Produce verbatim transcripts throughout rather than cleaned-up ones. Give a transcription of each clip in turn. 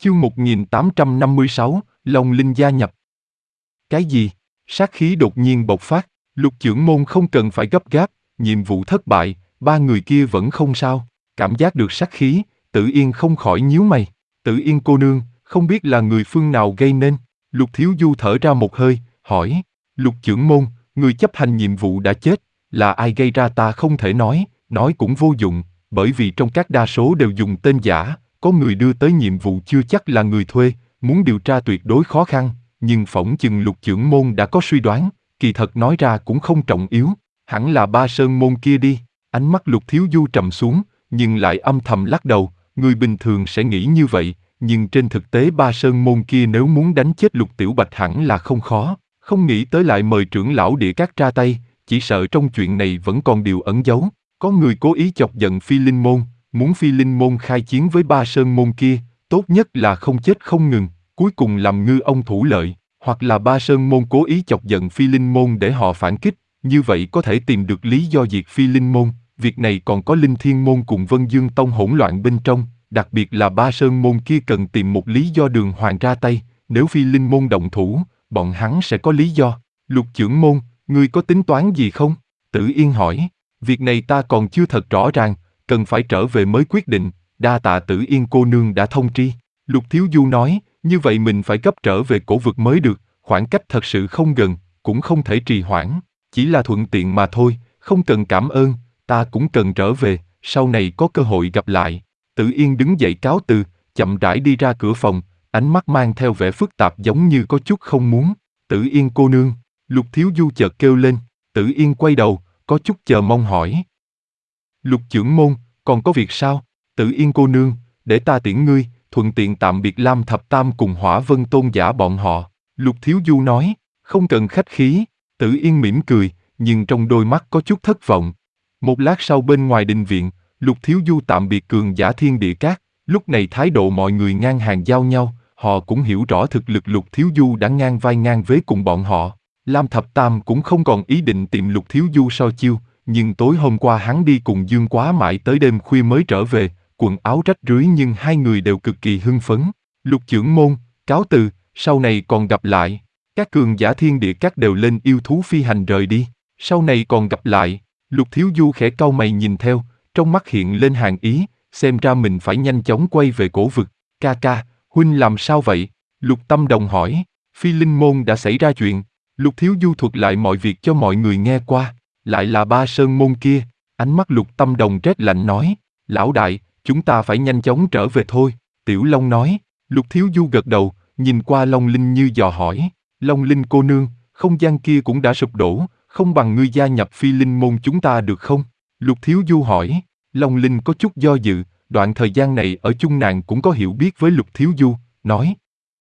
Chương một nghìn tám trăm năm mươi sáu, Long Linh gia nhập. Cái gì? Sát khí đột nhiên bộc phát, Lục Chưởng Môn không cần phải gấp gáp, nhiệm vụ thất bại, ba người kia vẫn không sao. Cảm giác được sát khí, Tử Yên không khỏi nhíu mày. Tử Yên cô nương, không biết là người phương nào gây nên. Lục Thiếu Du thở ra một hơi, hỏi. Lục Chưởng Môn, người chấp hành nhiệm vụ đã chết, là ai gây ra ta không thể nói, nói cũng vô dụng, bởi vì trong các đa số đều dùng tên giả. Có người đưa tới nhiệm vụ chưa chắc là người thuê, muốn điều tra tuyệt đối khó khăn, nhưng phỏng chừng Lục Chưởng Môn đã có suy đoán, kỳ thật nói ra cũng không trọng yếu, hẳn là Ba Sơn Môn kia đi. Ánh mắt Lục Thiếu Du trầm xuống, nhưng lại âm thầm lắc đầu, người bình thường sẽ nghĩ như vậy, nhưng trên thực tế Ba Sơn Môn kia nếu muốn đánh chết Lục Tiểu Bạch hẳn là không khó, không nghĩ tới lại mời trưởng lão Địa Các ra tay, chỉ sợ trong chuyện này vẫn còn điều ẩn giấu, có người cố ý chọc giận Phi Linh Môn. Muốn Phi Linh Môn khai chiến với Ba Sơn Môn kia, tốt nhất là không chết không ngừng, cuối cùng làm ngư ông thủ lợi, hoặc là Ba Sơn Môn cố ý chọc giận Phi Linh Môn để họ phản kích, như vậy có thể tìm được lý do diệt Phi Linh Môn. Việc này còn có Linh Thiên Môn cùng Vân Dương Tông hỗn loạn bên trong, đặc biệt là Ba Sơn Môn kia cần tìm một lý do đường hoàng ra tay, nếu Phi Linh Môn động thủ, bọn hắn sẽ có lý do. Lục Chưởng Môn, ngươi có tính toán gì không? Tử Yên hỏi, việc này ta còn chưa thật rõ ràng, cần phải trở về mới quyết định, đa tạ Tử Yên cô nương đã thông tri. Lục Thiếu Du nói, như vậy mình phải gấp trở về cổ vực mới được, khoảng cách thật sự không gần, cũng không thể trì hoãn, chỉ là thuận tiện mà thôi, không cần cảm ơn, ta cũng cần trở về, sau này có cơ hội gặp lại. Tử Yên đứng dậy cáo từ, chậm rãi đi ra cửa phòng, ánh mắt mang theo vẻ phức tạp giống như có chút không muốn. Tử Yên cô nương, Lục Thiếu Du chợt kêu lên, Tử Yên quay đầu, có chút chờ mong hỏi. Lục Chưởng Môn, còn có việc sao? Tử Yên cô nương, để ta tiễn ngươi, thuận tiện tạm biệt Lam Thập Tam cùng Hỏa Vân Tôn giả bọn họ. Lục Thiếu Du nói, không cần khách khí. Tử Yên mỉm cười, nhưng trong đôi mắt có chút thất vọng. Một lát sau bên ngoài đình viện, Lục Thiếu Du tạm biệt cường giả Thiên Địa Các. Lúc này thái độ mọi người ngang hàng giao nhau, họ cũng hiểu rõ thực lực Lục Thiếu Du đã ngang vai ngang vế cùng bọn họ. Lam Thập Tam cũng không còn ý định tìm Lục Thiếu Du so chiêu. Nhưng tối hôm qua hắn đi cùng Dương Quá mãi tới đêm khuya mới trở về, quần áo rách rưới nhưng hai người đều cực kỳ hưng phấn. Lục Chưởng Môn, cáo từ, sau này còn gặp lại. Các cường giả Thiên Địa Các đều lên yêu thú phi hành rời đi, sau này còn gặp lại. Lục Thiếu Du khẽ cau mày nhìn theo, trong mắt hiện lên hàn ý, xem ra mình phải nhanh chóng quay về cổ vực. Ca ca, huynh làm sao vậy? Lục Tâm Đồng hỏi. Phi Linh Môn đã xảy ra chuyện. Lục Thiếu Du thuật lại mọi việc cho mọi người nghe qua. Lại là Ba Sơn Môn kia, ánh mắt Lục Tâm Đồng rét lạnh nói, lão đại, chúng ta phải nhanh chóng trở về thôi. Tiểu Long nói. Lục Thiếu Du gật đầu, nhìn qua Long Linh như dò hỏi, Long Linh cô nương, không gian kia cũng đã sụp đổ, không bằng ngươi gia nhập Phi Linh Môn chúng ta được không? Lục Thiếu Du hỏi. Long Linh có chút do dự, đoạn thời gian này ở chung nàng cũng có hiểu biết với Lục Thiếu Du, nói,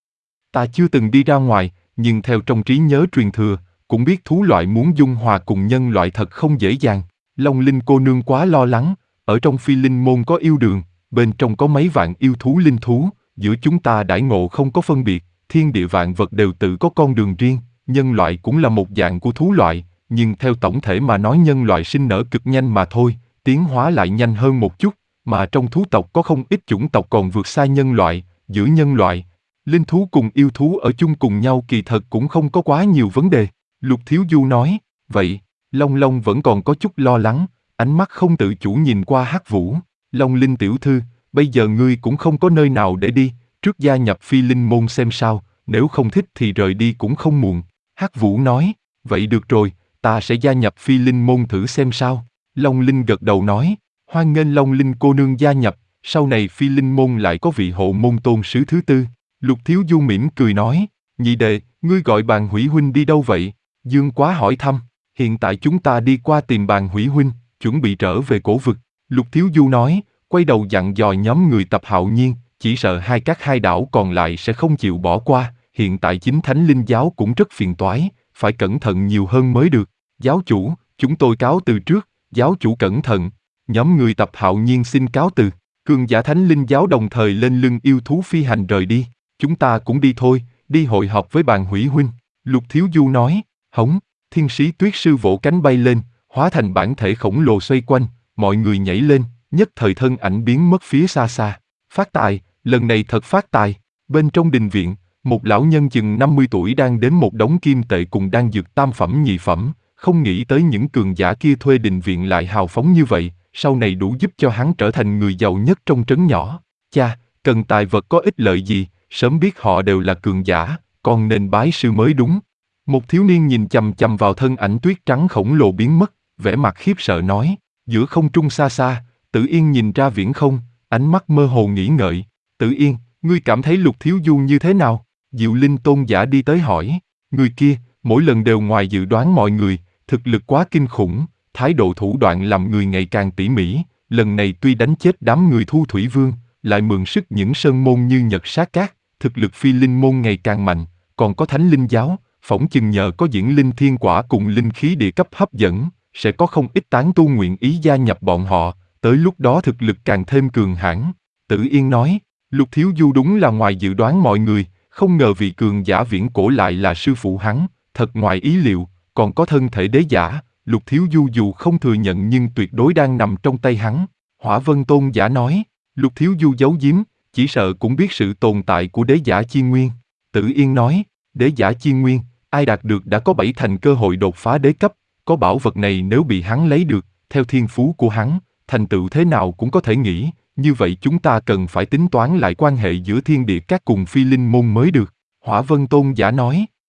ta chưa từng đi ra ngoài, nhưng theo trong trí nhớ truyền thừa, cũng biết thú loại muốn dung hòa cùng nhân loại thật không dễ dàng. Long Linh cô nương quá lo lắng, ở trong Phi Linh Môn có yêu đường, bên trong có mấy vạn yêu thú linh thú, giữa chúng ta đãi ngộ không có phân biệt, thiên địa vạn vật đều tự có con đường riêng, nhân loại cũng là một dạng của thú loại, nhưng theo tổng thể mà nói nhân loại sinh nở cực nhanh mà thôi, tiến hóa lại nhanh hơn một chút, mà trong thú tộc có không ít chủng tộc còn vượt xa nhân loại, giữa nhân loại, linh thú cùng yêu thú ở chung cùng nhau kỳ thật cũng không có quá nhiều vấn đề. Lục Thiếu Du nói, vậy, Long Long vẫn còn có chút lo lắng, ánh mắt không tự chủ nhìn qua Hắc Vũ. Long Linh tiểu thư, bây giờ ngươi cũng không có nơi nào để đi, trước gia nhập Phi Linh Môn xem sao, nếu không thích thì rời đi cũng không muộn. Hắc Vũ nói, vậy được rồi, ta sẽ gia nhập Phi Linh Môn thử xem sao. Long Linh gật đầu nói, hoan nghênh Long Linh cô nương gia nhập, sau này Phi Linh Môn lại có vị hộ môn tôn sứ thứ tư. Lục Thiếu Du mỉm cười nói, nhị đệ, ngươi gọi Bàn Hủy huynh đi đâu vậy? Dương Quá hỏi thăm, hiện tại chúng ta đi qua tìm Bàn Hủy huynh, chuẩn bị trở về cổ vực. Lục Thiếu Du nói, quay đầu dặn dò nhóm người Tập Hạo Nhiên, chỉ sợ hai các hai đảo còn lại sẽ không chịu bỏ qua, hiện tại chính Thánh Linh giáo cũng rất phiền toái, phải cẩn thận nhiều hơn mới được. Giáo chủ, chúng tôi cáo từ trước, giáo chủ cẩn thận. Nhóm người Tập Hạo Nhiên xin cáo từ, cường giả Thánh Linh giáo đồng thời lên lưng yêu thú phi hành rời đi, chúng ta cũng đi thôi, đi hội họp với Bàn Hủy huynh. Lục Thiếu Du nói, hống, thiên sĩ tuyết sư vỗ cánh bay lên, hóa thành bản thể khổng lồ xoay quanh, mọi người nhảy lên, nhất thời thân ảnh biến mất phía xa xa. Phát tài, lần này thật phát tài. Bên trong đình viện, một lão nhân chừng năm mươi tuổi đang đếm một đống kim tệ cùng đang dược tam phẩm nhị phẩm, không nghĩ tới những cường giả kia thuê đình viện lại hào phóng như vậy, sau này đủ giúp cho hắn trở thành người giàu nhất trong trấn nhỏ. Cha, cần tài vật có ích lợi gì, sớm biết họ đều là cường giả, con nên bái sư mới đúng. Một thiếu niên nhìn chằm chằm vào thân ảnh tuyết trắng khổng lồ biến mất, vẻ mặt khiếp sợ nói. Giữa không trung xa xa, Tử Yên nhìn ra viễn không, ánh mắt mơ hồ nghĩ ngợi. Tử Yên, ngươi cảm thấy Lục Thiếu Du như thế nào? Diệu Linh tôn giả đi tới hỏi. Người kia, mỗi lần đều ngoài dự đoán mọi người, thực lực quá kinh khủng, thái độ thủ đoạn làm người ngày càng tỉ mỉ. Lần này tuy đánh chết đám người Thu Thủy Vương, lại mượn sức những sơn môn như Nhật Sát Cát, thực lực phi linh môn ngày càng mạnh, còn có Thánh Linh Giáo, phỏng chừng nhờ có diễn linh thiên quả cùng linh khí địa cấp hấp dẫn, sẽ có không ít tán tu nguyện ý gia nhập bọn họ, tới lúc đó thực lực càng thêm cường hãn. Tử Yên nói, Lục Thiếu Du đúng là ngoài dự đoán mọi người, không ngờ vị cường giả viễn cổ lại là sư phụ hắn, thật ngoài ý liệu, còn có thân thể đế giả, Lục Thiếu Du dù không thừa nhận nhưng tuyệt đối đang nằm trong tay hắn. Hỏa Vân tôn giả nói, Lục Thiếu Du giấu giếm, chỉ sợ cũng biết sự tồn tại của đế giả chi nguyên. Tử Yên nói, đế giả chi nguyên, ai đạt được đã có bảy thành cơ hội đột phá đế cấp, có bảo vật này nếu bị hắn lấy được, theo thiên phú của hắn, thành tựu thế nào cũng có thể nghĩ, như vậy chúng ta cần phải tính toán lại quan hệ giữa thiên địa các cùng phi linh môn mới được. Hỏa Vân tôn giả nói,